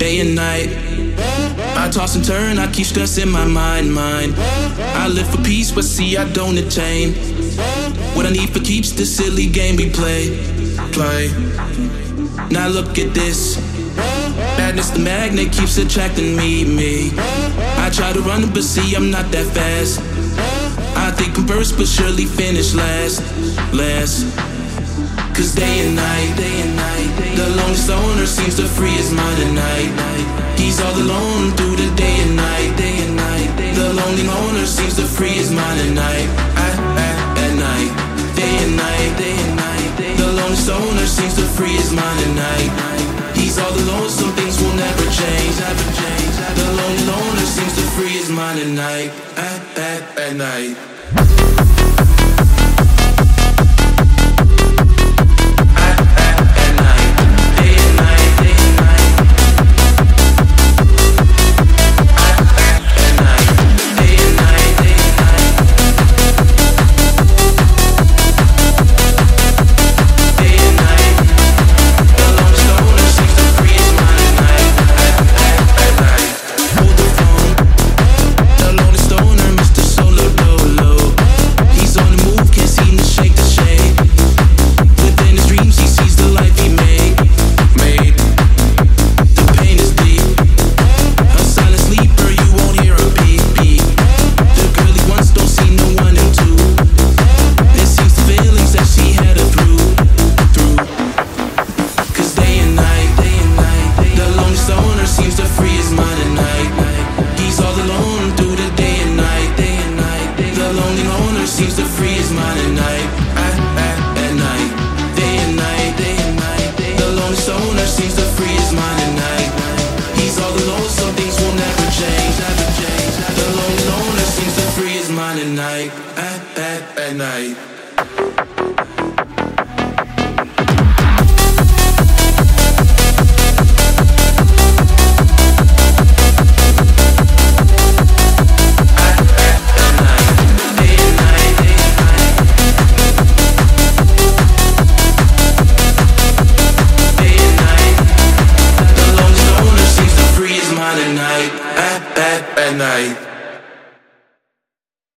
day and night. I toss and turn, I keep stressing my mind. I live for peace, but see I don't attain what I need for keeps this silly game we play. Now look at this. Madness, the magnet keeps attracting me. I try to run, but see I'm not that fast. I think I'm first, but surely finish last. Cause day and night, the lonely stoner seems to free his mind at night. He's all alone through the day and night. The lonely loner seems to free his mind at night. At night, day and night. The lonely stoner seems to free his mind at night. He's all alone, some things will never change. The lonely loner seems to free his mind at night. At night. Seems to free his mind at night. At night, day and night. The lonely stoner seems to free his mind at night. He's all alone, some things will never change. The lonely loner seems to free his mind at night. At night. At night.